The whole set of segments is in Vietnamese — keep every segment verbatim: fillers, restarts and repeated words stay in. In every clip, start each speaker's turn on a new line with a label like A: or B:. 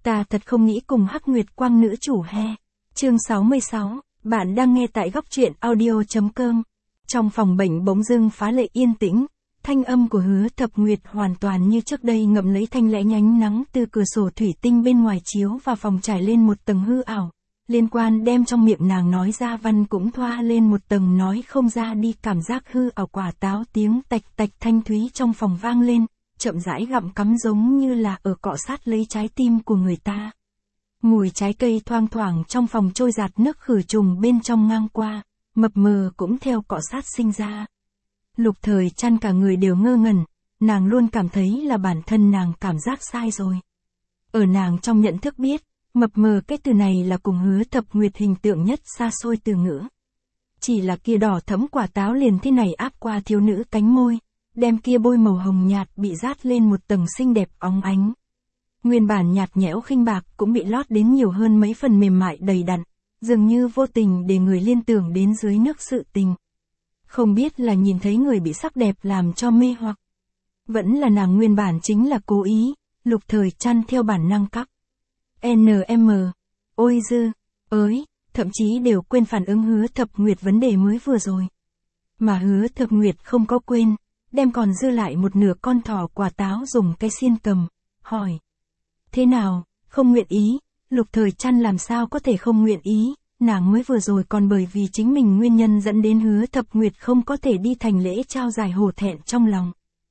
A: Ta thật không nghĩ cùng Hắc Nguyệt Quang nữ chủ he. Chương sáu mươi sáu, bạn đang nghe tại góc truyện audio.com. Trong phòng bệnh bỗng dưng phá lệ yên tĩnh, thanh âm của Hứa Thập Nguyệt hoàn toàn như trước đây ngậm lấy thanh lẽ nhánh nắng từ cửa sổ thủy tinh bên ngoài chiếu vào phòng trải lên một tầng hư ảo. Liên quan đem trong miệng nàng nói ra văn cũng thoa lên một tầng nói không ra đi, cảm giác hư ảo quả táo tiếng tạch tạch thanh thúy trong phòng vang lên, chậm rãi gặm cắm giống như là ở cọ sát lấy trái tim của người ta. Mùi trái cây thoang thoảng trong phòng trôi giạt nước khử trùng bên trong ngang qua, mập mờ cũng theo cọ sát sinh ra. Lục Thời Trăn cả người đều ngơ ngẩn, nàng luôn cảm thấy là bản thân nàng cảm giác sai rồi. Ở nàng trong nhận thức biết, mập mờ cái từ này là cùng Hứa Thập Nguyệt hình tượng nhất xa xôi từ ngữ. Chỉ là kia đỏ thẫm quả táo liền thế này áp qua thiếu nữ cánh môi, đem kia bôi màu hồng nhạt bị rát lên một tầng xinh đẹp óng ánh. Nguyên bản nhạt nhẽo khinh bạc cũng bị lót đến nhiều hơn mấy phần mềm mại đầy đặn, dường như vô tình để người liên tưởng đến dưới nước sự tình. Không biết là nhìn thấy người bị sắc đẹp làm cho mê hoặc, vẫn là nàng nguyên bản chính là cố ý. Lục Thời Trăn theo bản năng cắp en em, ôi dư, ới, thậm chí đều quên phản ứng Hứa Thập Nguyệt vấn đề mới vừa rồi. Mà Hứa Thập Nguyệt không có quên, đem còn dư lại một nửa con thỏ quả táo dùng cái xiên cầm, hỏi. Thế nào, không nguyện ý? Lục Thời Trăn làm sao có thể không nguyện ý, nàng mới vừa rồi còn bởi vì chính mình nguyên nhân dẫn đến Hứa Thập Nguyệt không có thể đi thành lễ trao giải hổ thẹn trong lòng.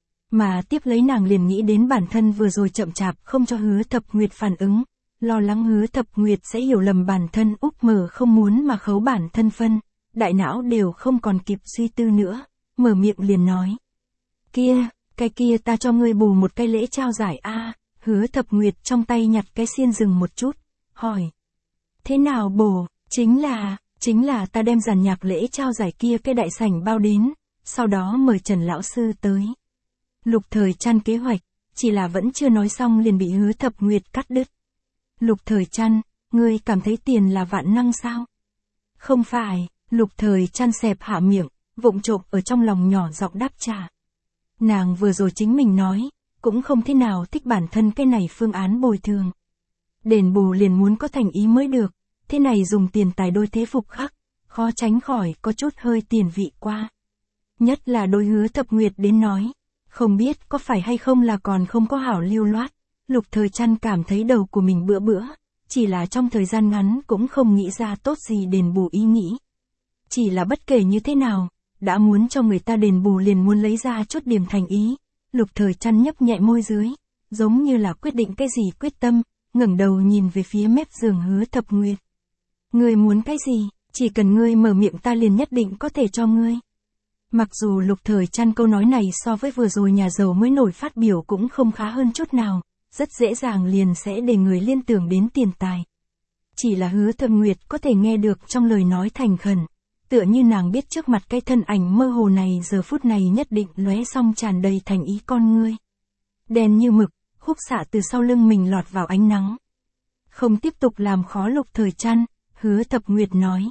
A: Mà tiếp lấy nàng liền nghĩ đến bản thân vừa rồi chậm chạp không cho Hứa Thập Nguyệt phản ứng, lo lắng Hứa Thập Nguyệt sẽ hiểu lầm bản thân úp mở không muốn mà khấu bản thân phân, đại não đều không còn kịp suy tư nữa, mở miệng liền nói. Kia, cái kia ta cho ngươi bù một cái lễ trao giải a. Hứa Thập Nguyệt trong tay nhặt cái xiên dừng một chút, hỏi. Thế nào bổ? Chính là, chính là ta đem dàn nhạc lễ trao giải kia cái đại sảnh bao đến, sau đó mời Trần lão sư tới. Lục Thời Trăn kế hoạch, chỉ là vẫn chưa nói xong liền bị Hứa Thập Nguyệt cắt đứt. Lục Thời Trăn, ngươi cảm thấy tiền là vạn năng sao? Không phải, Lục Thời Trăn xẹp hạ miệng, vụng trộm ở trong lòng nhỏ giọng đáp trả. Nàng vừa rồi chính mình nói, cũng không thế nào thích bản thân cái này phương án bồi thường. Đền bù liền muốn có thành ý mới được, thế này dùng tiền tài đôi thế phục khắc, khó tránh khỏi có chút hơi tiền vị qua. Nhất là đôi Hứa Thập Nguyệt đến nói, không biết có phải hay không là còn không có hảo lưu loát. Lục Thời Trăn cảm thấy đầu của mình bữa bữa, chỉ là trong thời gian ngắn cũng không nghĩ ra tốt gì đền bù ý nghĩ. Chỉ là bất kể như thế nào, đã muốn cho người ta đền bù liền muốn lấy ra chút điểm thành ý. Lục Thời Trăn nhấp nhẹ môi dưới, giống như là quyết định cái gì quyết tâm, ngẩng đầu nhìn về phía mép giường Hứa Thập Nguyệt. Ngươi muốn cái gì, chỉ cần ngươi mở miệng ta liền nhất định có thể cho ngươi. Mặc dù Lục Thời Trăn câu nói này so với vừa rồi nhà giàu mới nổi phát biểu cũng không khá hơn chút nào, rất dễ dàng liền sẽ để người liên tưởng đến tiền tài. Chỉ là Hứa Thập Nguyệt có thể nghe được trong lời nói thành khẩn, tựa như nàng biết trước mặt cái thân ảnh mơ hồ này giờ phút này nhất định lóe xong tràn đầy thành ý con ngươi. Đen như mực, khúc xạ từ sau lưng mình lọt vào ánh nắng. Không tiếp tục làm khó Lục Thời Trăn, Hứa Thập Nguyệt nói.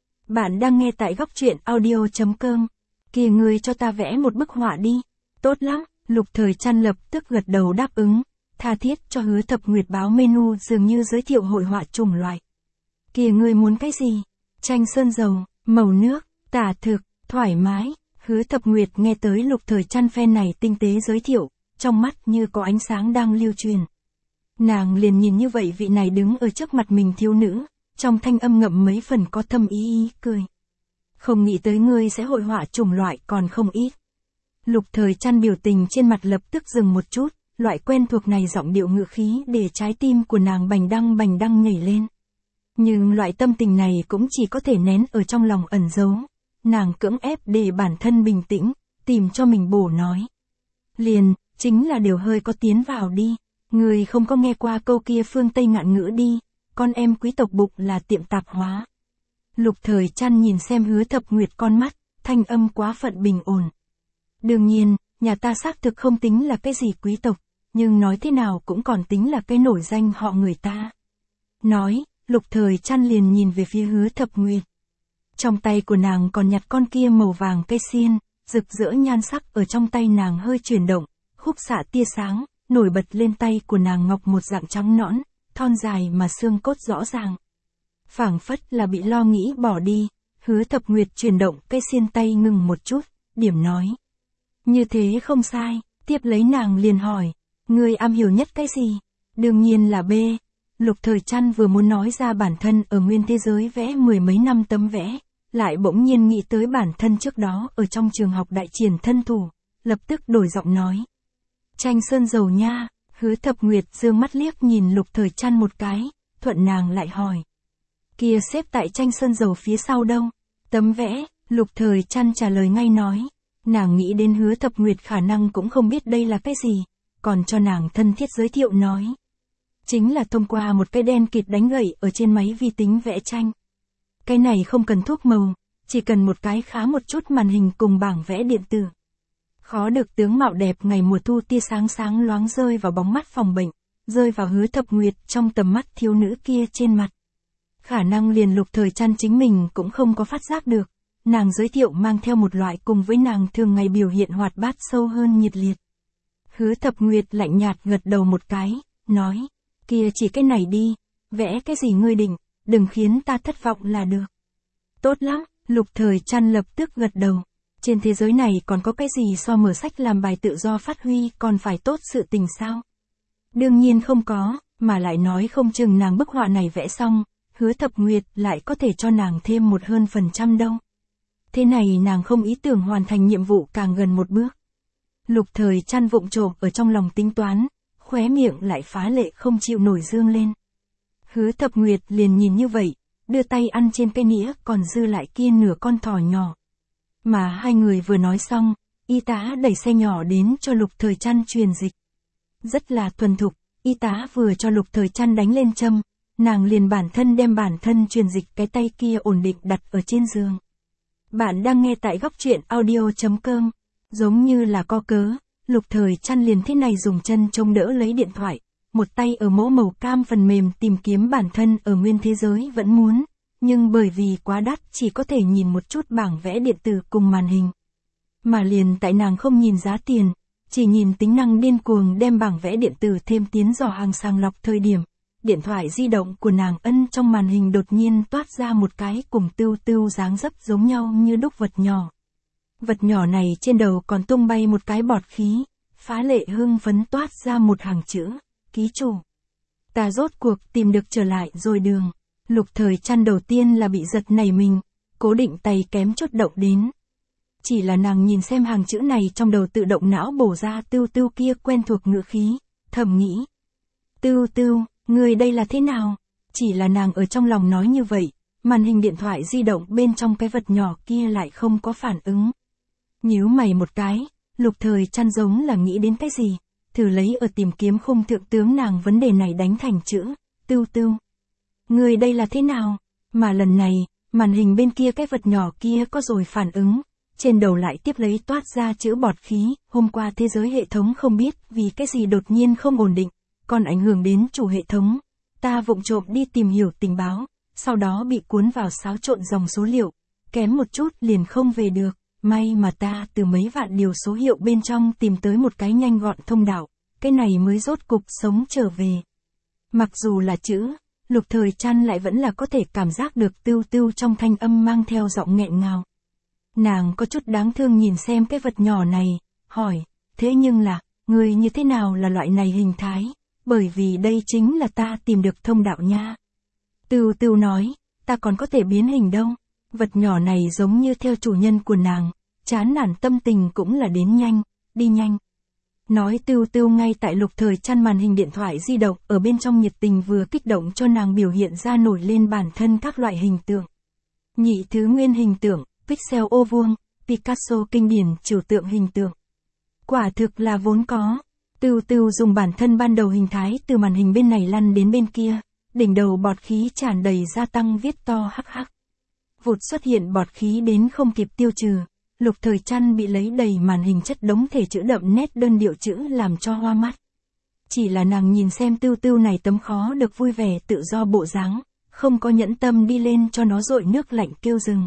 A: Bạn đang nghe tại góc truyện audio.com. Kìa ngươi cho ta vẽ một bức họa đi. Tốt lắm, Lục Thời Trăn lập tức gật đầu đáp ứng, tha thiết cho Hứa Thập Nguyệt báo menu dường như giới thiệu hội họa chủng loại. Kìa ngươi muốn cái gì? Tranh sơn dầu, màu nước, tả thực, thoải mái. Hứa Thập Nguyệt nghe tới Lục Thời Trăn phen này tinh tế giới thiệu, trong mắt như có ánh sáng đang lưu truyền. Nàng liền nhìn như vậy vị này đứng ở trước mặt mình thiếu nữ, trong thanh âm ngậm mấy phần có thâm ý ý cười. Không nghĩ tới ngươi sẽ hội họa chủng loại còn không ít. Lục Thời Trăn biểu tình trên mặt lập tức dừng một chút, loại quen thuộc này giọng điệu ngữ khí để trái tim của nàng bành đăng bành đăng nhảy lên. Nhưng loại tâm tình này cũng chỉ có thể nén ở trong lòng ẩn giấu. Nàng cưỡng ép để bản thân bình tĩnh, tìm cho mình bổ nói. Liền, chính là điều hơi có tiến vào đi. Người không có nghe qua câu kia phương Tây ngạn ngữ đi, con em quý tộc bụng là tiệm tạp hóa. Lục Thời Trăn nhìn xem Hứa Thập Nguyệt con mắt, thanh âm quá phận bình ổn. Đương nhiên, nhà ta xác thực không tính là cái gì quý tộc, nhưng nói thế nào cũng còn tính là cái nổi danh họ người ta. Nói, Lục Thời Trăn liền nhìn về phía Hứa Thập Nguyệt. Trong tay của nàng còn nhặt con kia màu vàng cây xiên, rực rỡ nhan sắc ở trong tay nàng hơi chuyển động, khúc xạ tia sáng, nổi bật lên tay của nàng ngọc một dạng trắng nõn, thon dài mà xương cốt rõ ràng. Phảng phất là bị lo nghĩ bỏ đi, Hứa Thập Nguyệt chuyển động cái xiên tay ngừng một chút, điểm nói. Như thế không sai, tiếp lấy nàng liền hỏi, ngươi am hiểu nhất cái gì? Đương nhiên là B. Lục Thời Trăn vừa muốn nói ra bản thân ở nguyên thế giới vẽ mười mấy năm tấm vẽ, lại bỗng nhiên nghĩ tới bản thân trước đó ở trong trường học đại triển thân thủ, lập tức đổi giọng nói. Tranh sơn dầu nha. Hứa Thập Nguyệt dương mắt liếc nhìn Lục Thời Trăn một cái, thuận nàng lại hỏi. Kia xếp tại tranh sơn dầu phía sau đâu? Tấm vẽ, Lục Thời Trăn trả lời ngay nói. Nàng nghĩ đến Hứa Thập Nguyệt khả năng cũng không biết đây là cái gì, còn cho nàng thân thiết giới thiệu nói. Chính là thông qua một cái đen kịt đánh gậy ở trên máy vi tính vẽ tranh. Cái này không cần thuốc màu, chỉ cần một cái khá một chút màn hình cùng bảng vẽ điện tử. Khó được tướng mạo đẹp ngày mùa thu tia sáng sáng loáng rơi vào bóng mắt phòng bệnh, rơi vào Hứa Thập Nguyệt trong tầm mắt thiếu nữ kia trên mặt. Khả năng liền Lục Thời Trăn chính mình cũng không có phát giác được, nàng giới thiệu mang theo một loại cùng với nàng thường ngày biểu hiện hoạt bát sâu hơn nhiệt liệt. Hứa Thập Nguyệt lạnh nhạt gật đầu một cái, nói, kia chỉ cái này đi, vẽ cái gì ngươi định, đừng khiến ta thất vọng là được. Tốt lắm, Lục Thời Trăn lập tức gật đầu. Trên thế giới này còn có cái gì so mở sách làm bài tự do phát huy còn phải tốt sự tình sao? Đương nhiên không có, mà lại nói không chừng nàng bức họa này vẽ xong, Hứa Thập Nguyệt lại có thể cho nàng thêm một hơn phần trăm đâu. Thế này nàng không ý tưởng hoàn thành nhiệm vụ càng gần một bước. Lục Thời Trăn vụng trộm ở trong lòng tính toán, khóe miệng lại phá lệ không chịu nổi dương lên. Hứa Thập Nguyệt liền nhìn như vậy, đưa tay ăn trên cái nĩa còn dư lại kia nửa con thỏ nhỏ. Mà hai người vừa nói xong, y tá đẩy xe nhỏ đến cho Lục Thời Trăn truyền dịch. Rất là thuần thục, y tá vừa cho Lục Thời Trăn đánh lên châm, nàng liền bản thân đem bản thân truyền dịch cái tay kia ổn định đặt ở trên giường. Bạn đang nghe tại góc truyện audio chấm com, giống như là co cớ, Lục Thời Trăn liền thế này dùng chân chống đỡ lấy điện thoại, một tay ở mẫu màu cam phần mềm tìm kiếm bản thân ở nguyên thế giới vẫn muốn. Nhưng bởi vì quá đắt chỉ có thể nhìn một chút bảng vẽ điện tử cùng màn hình. Mà liền tại nàng không nhìn giá tiền, chỉ nhìn tính năng điên cuồng đem bảng vẽ điện tử thêm tiến dò hàng sàng lọc thời điểm, điện thoại di động của nàng ân trong màn hình đột nhiên toát ra một cái cùng tưu tưu dáng dấp giống nhau như đúc vật nhỏ. Vật nhỏ này trên đầu còn tung bay một cái bọt khí, phá lệ hưng phấn toát ra một hàng chữ, ký chủ. Ta rốt cuộc tìm được trở lại rồi đường. Lục Thời Trăn đầu tiên là bị giật nảy mình, cố định tay kém chút động đến. Chỉ là nàng nhìn xem hàng chữ này trong đầu tự động não bổ ra tưu tưu kia quen thuộc ngữ khí, thầm nghĩ. Tưu tưu, người đây là thế nào? Chỉ là nàng ở trong lòng nói như vậy, màn hình điện thoại di động bên trong cái vật nhỏ kia lại không có phản ứng. Nhíu mày một cái, Lục Thời Trăn giống là nghĩ đến cái gì, thử lấy ở tìm kiếm khung thượng tướng nàng vấn đề này đánh thành chữ, tưu tưu. Người đây là thế nào? Mà lần này, màn hình bên kia cái vật nhỏ kia có rồi phản ứng, trên đầu lại tiếp lấy toát ra chữ bọt khí, hôm qua thế giới hệ thống không biết vì cái gì đột nhiên không ổn định, còn ảnh hưởng đến chủ hệ thống. Ta vụng trộm đi tìm hiểu tình báo, sau đó bị cuốn vào xáo trộn dòng số liệu, kém một chút liền không về được, may mà ta từ mấy vạn điều số hiệu bên trong tìm tới một cái nhanh gọn thông đạo, cái này mới rốt cục sống trở về. Mặc dù là chữ, Lục Thời Trăn lại vẫn là có thể cảm giác được tưu tưu trong thanh âm mang theo giọng nghẹn ngào. Nàng có chút đáng thương nhìn xem cái vật nhỏ này, hỏi, thế nhưng là, người như thế nào là loại này hình thái, bởi vì đây chính là ta tìm được thông đạo nha. Tưu tưu nói, ta còn có thể biến hình đâu, vật nhỏ này giống như theo chủ nhân của nàng, chán nản tâm tình cũng là đến nhanh, đi nhanh. Nói tưu tưu ngay tại Lục Thời Trăn màn hình điện thoại di động ở bên trong nhiệt tình vừa kích động cho nàng biểu hiện ra nổi lên bản thân các loại hình tượng. Nhị thứ nguyên hình tượng, pixel ô vuông, Picasso kinh điển trừu tượng hình tượng. Quả thực là vốn có. Tưu tưu dùng bản thân ban đầu hình thái từ màn hình bên này lăn đến bên kia, đỉnh đầu bọt khí tràn đầy gia tăng viết to hắc hắc. Vụt xuất hiện bọt khí đến không kịp tiêu trừ. Lục Thời Trăn bị lấy đầy màn hình chất đống thể chữ đậm nét đơn điệu chữ làm cho hoa mắt. Chỉ là nàng nhìn xem tưu tưu này tấm khó được vui vẻ tự do bộ dáng, không có nhẫn tâm đi lên cho nó dội nước lạnh kêu dừng.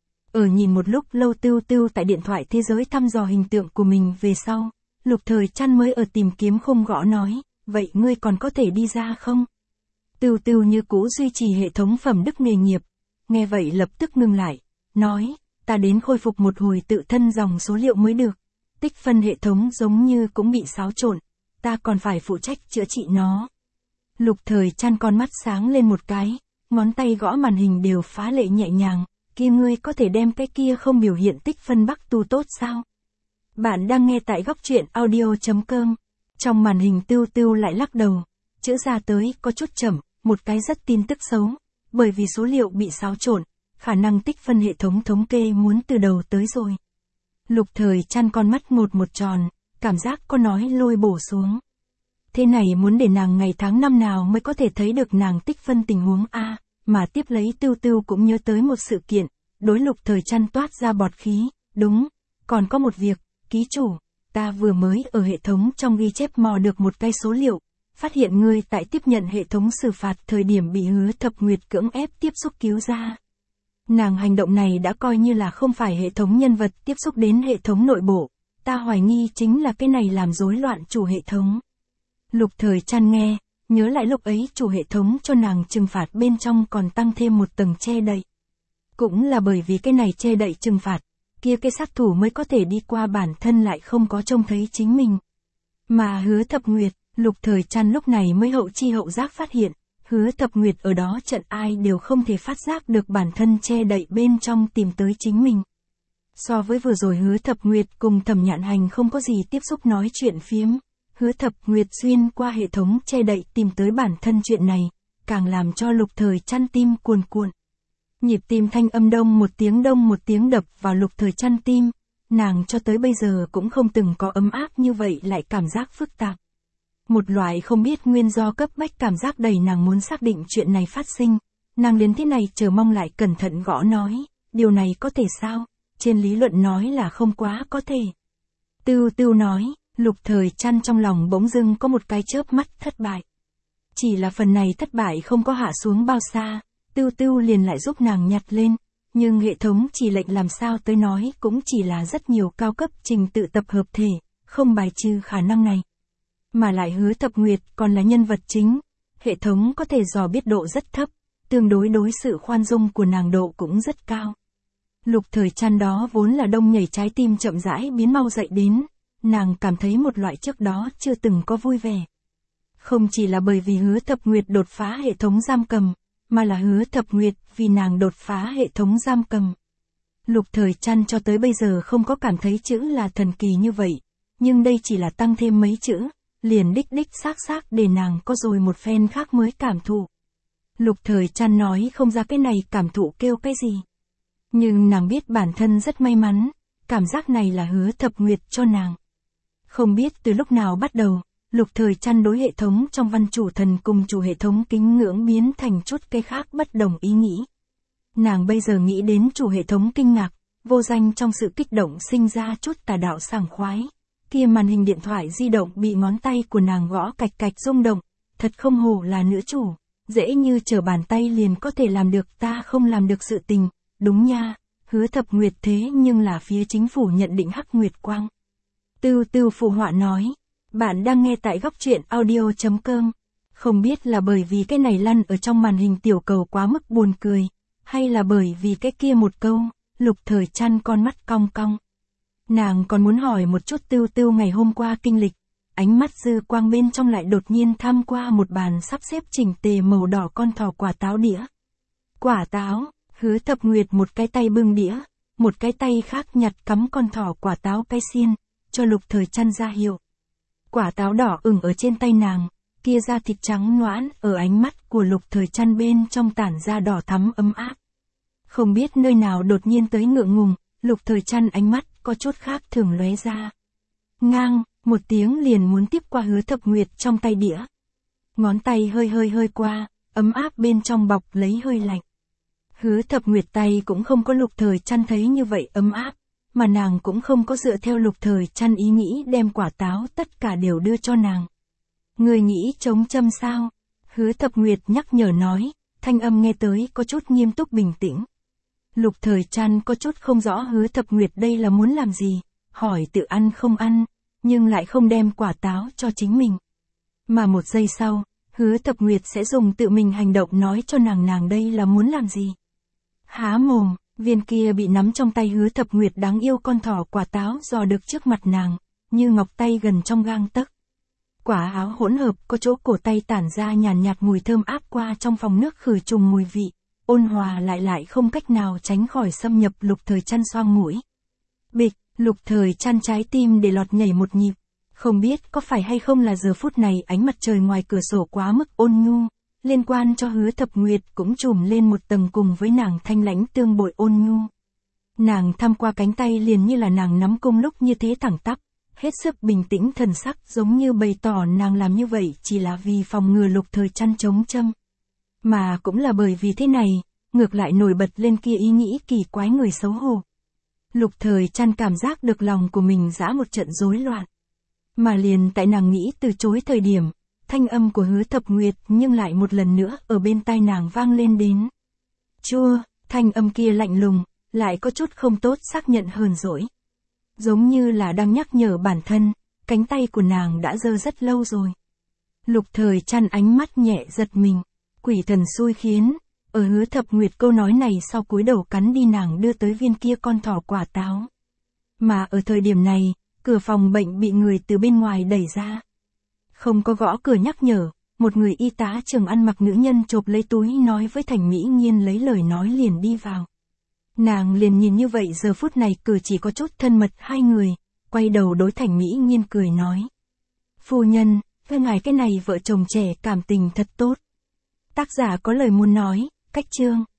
A: Ở nhìn một lúc lâu tưu tưu tại điện thoại thế giới thăm dò hình tượng của mình về sau, Lục Thời Trăn mới ở tìm kiếm khung gõ nói, vậy ngươi còn có thể đi ra không? Tưu Tưu như cũ duy trì hệ thống phẩm đức nghề nghiệp, nghe vậy lập tức ngừng lại, nói, ta đến khôi phục một hồi tự thân dòng số liệu mới được, tích phân hệ thống giống như cũng bị xáo trộn, ta còn phải phụ trách chữa trị nó. Lục Thời Trăn con mắt sáng lên một cái, ngón tay gõ màn hình đều phá lệ nhẹ nhàng, kia ngươi có thể đem cái kia không biểu hiện tích phân Bắc tu tốt sao? Bạn đang nghe tại góc truyện audio chấm com. Trong màn hình Tưu Tưu lại lắc đầu, chữ ra tới có chút chậm, một cái rất tin tức xấu, bởi vì số liệu bị xáo trộn, khả năng tích phân hệ thống thống kê muốn từ đầu tới rồi. Lục Thời Trăn con mắt ngột một tròn, cảm giác có nói lôi bổ xuống. Thế này muốn để nàng ngày tháng năm nào mới có thể thấy được nàng tích phân tình huống A, mà tiếp lấy Tưu Tưu cũng nhớ tới một sự kiện, đối Lục Thời Trăn toát ra bọt khí, đúng, còn có một việc, ký chủ, ta vừa mới ở hệ thống trong ghi chép mò được một cái số liệu, phát hiện ngươi tại tiếp nhận hệ thống xử phạt thời điểm bị Hứa Thập Nguyệt cưỡng ép tiếp xúc cứu ra. Nàng hành động này đã coi như là không phải hệ thống nhân vật tiếp xúc đến hệ thống nội bộ, ta hoài nghi chính là cái này làm rối loạn chủ hệ thống. Lục Thời Trăn nghe, nhớ lại lúc ấy chủ hệ thống cho nàng trừng phạt bên trong còn tăng thêm một tầng che đậy. Cũng là bởi vì cái này che đậy trừng phạt, kia cái sát thủ mới có thể đi qua bản thân lại không có trông thấy chính mình. Mà Hứa Thập Nguyệt, Lục Thời Trăn lúc này mới hậu chi hậu giác phát hiện, Hứa Thập Nguyệt ở đó trận ai đều không thể phát giác được bản thân che đậy bên trong tìm tới chính mình. So với vừa rồi Hứa Thập Nguyệt cùng Thẩm Nhạn Hành không có gì tiếp xúc nói chuyện phiếm, Hứa Thập Nguyệt xuyên qua hệ thống che đậy tìm tới bản thân chuyện này, càng làm cho Lục Thời Trăn tim cuồn cuộn. Nhịp tim thanh âm đông một tiếng đông một tiếng đập vào Lục Thời Trăn tim, nàng cho tới bây giờ cũng không từng có ấm áp như vậy lại cảm giác phức tạp. Một loại không biết nguyên do cấp bách cảm giác đầy nàng muốn xác định chuyện này phát sinh, nàng đến thế này chờ mong lại cẩn thận gõ nói, điều này có thể sao, trên lý luận nói là không quá có thể. Tưu Tưu nói, Lục Thời Trăn trong lòng bỗng dưng có một cái chớp mắt thất bại. Chỉ là phần này thất bại không có hạ xuống bao xa, Tưu Tưu liền lại giúp nàng nhặt lên, nhưng hệ thống chỉ lệnh làm sao tới nói cũng chỉ là rất nhiều cao cấp trình tự tập hợp thể, không bài trừ khả năng này. Mà lại Hứa Thập Nguyệt còn là nhân vật chính, hệ thống có thể dò biết độ rất thấp, tương đối đối sự khoan dung của nàng độ cũng rất cao. Lục Thời Trăn đó vốn là đông nhảy trái tim chậm rãi biến mau dậy đến, nàng cảm thấy một loại trước đó chưa từng có vui vẻ. Không chỉ là bởi vì Hứa Thập Nguyệt đột phá hệ thống giam cầm, mà là Hứa Thập Nguyệt vì nàng đột phá hệ thống giam cầm. Lục Thời Trăn cho tới bây giờ không có cảm thấy chữ là thần kỳ như vậy, nhưng đây chỉ là tăng thêm mấy chữ, liền đích đích xác xác để nàng có rồi một phen khác mới cảm thụ. Lục Thời Trăn nói không ra cái này cảm thụ kêu cái gì. Nhưng nàng biết bản thân rất may mắn, cảm giác này là Hứa Thập Nguyệt cho nàng. Không biết từ lúc nào bắt đầu, Lục Thời Trăn đối hệ thống trong văn chủ thần cùng chủ hệ thống kính ngưỡng biến thành chút cái khác bất đồng ý nghĩ. Nàng bây giờ nghĩ đến chủ hệ thống kinh ngạc, vô danh trong sự kích động sinh ra chút tà đạo sảng khoái. Kia màn hình điện thoại di động bị ngón tay của nàng gõ cạch cạch rung động, thật không hổ là nữ chủ, dễ như trở bàn tay liền có thể làm được ta không làm được sự tình, đúng nha, Hứa Thập Nguyệt thế nhưng là phía chính phủ nhận định Hắc Nguyệt Quang. Tưu Tưu phụ họa nói, bạn đang nghe tại góc truyện audio chấm com, không biết là bởi vì cái này lăn ở trong màn hình tiểu cầu quá mức buồn cười, hay là bởi vì cái kia một câu, Lục Thời Trăn con mắt cong cong. Nàng còn muốn hỏi một chút Tưu Tưu ngày hôm qua kinh lịch, ánh mắt dư quang bên trong lại đột nhiên tham qua một bàn sắp xếp chỉnh tề màu đỏ con thỏ quả táo đĩa. Quả táo, Hứa Thập Nguyệt một cái tay bưng đĩa, một cái tay khác nhặt cắm con thỏ quả táo cái xiên, cho Lục Thời Trăn ra hiệu. Quả táo đỏ ửng ở trên tay nàng, kia da thịt trắng noãn ở ánh mắt của Lục Thời Trăn bên trong tản ra đỏ thắm ấm áp. Không biết nơi nào đột nhiên tới ngượng ngùng, Lục Thời Trăn ánh mắt có chút khác thường lóe ra. Ngang, một tiếng liền muốn tiếp qua Hứa Thập Nguyệt trong tay đĩa. Ngón tay hơi hơi hơi qua, ấm áp bên trong bọc lấy hơi lạnh. Hứa Thập Nguyệt tay cũng không có Lục Thời Trăn thấy như vậy ấm áp, mà nàng cũng không có dựa theo Lục Thời Trăn ý nghĩ đem quả táo tất cả đều đưa cho nàng. Người nghĩ chống châm sao? Hứa Thập Nguyệt nhắc nhở nói, thanh âm nghe tới có chút nghiêm túc bình tĩnh. Lục Thời Trăn có chút không rõ Hứa Thập Nguyệt đây là muốn làm gì, hỏi tự ăn không ăn, nhưng lại không đem quả táo cho chính mình. Mà một giây sau, Hứa Thập Nguyệt sẽ dùng tự mình hành động nói cho nàng nàng đây là muốn làm gì. Há mồm, viên kia bị nắm trong tay Hứa Thập Nguyệt đáng yêu con thỏ quả táo dò được trước mặt nàng, như ngọc tay gần trong gang tấc. Quả áo hỗn hợp có chỗ cổ tay tản ra nhàn nhạt mùi thơm áp qua trong phòng nước khử trùng mùi vị, ôn hòa lại lại không cách nào tránh khỏi xâm nhập Lục Thời Trăn xoang mũi. Bịch, Lục Thời Trăn trái tim để lọt nhảy một nhịp, không biết có phải hay không là giờ phút này ánh mặt trời ngoài cửa sổ quá mức ôn nhu, liên quan cho Hứa Thập Nguyệt cũng trùm lên một tầng cùng với nàng thanh lãnh tương bội ôn nhu. Nàng thăm qua cánh tay liền như là nàng nắm cung lúc như thế thẳng tắp, hết sức bình tĩnh thần sắc giống như bày tỏ nàng làm như vậy chỉ là vì phòng ngừa Lục Thời Trăn chống châm. Mà cũng là bởi vì thế này, ngược lại nổi bật lên kia ý nghĩ kỳ quái người xấu hổ. Lục Thời Trăn cảm giác được lòng của mình dã một trận rối loạn. Mà liền tại nàng nghĩ từ chối thời điểm, thanh âm của Hứa Thập Nguyệt nhưng lại một lần nữa ở bên tai nàng vang lên đến. Chua, thanh âm kia lạnh lùng, lại có chút không tốt xác nhận hờn dỗi. Giống như là đang nhắc nhở bản thân, cánh tay của nàng đã dơ rất lâu rồi. Lục Thời Trăn ánh mắt nhẹ giật mình, quỷ thần xui khiến, ở Hứa Thập Nguyệt câu nói này sau cúi đầu cắn đi nàng đưa tới viên kia con thỏ quả táo. Mà ở thời điểm này, cửa phòng bệnh bị người từ bên ngoài đẩy ra. Không có gõ cửa nhắc nhở, một người y tá trường ăn mặc nữ nhân chộp lấy túi nói với Thành Mỹ Nghiên lấy lời nói liền đi vào. Nàng liền nhìn như vậy giờ phút này cử chỉ có chút thân mật hai người, quay đầu đối Thành Mỹ Nghiên cười nói. Phu nhân, với ngài cái này vợ chồng trẻ cảm tình thật tốt. Tác giả có lời muốn nói, cách chương.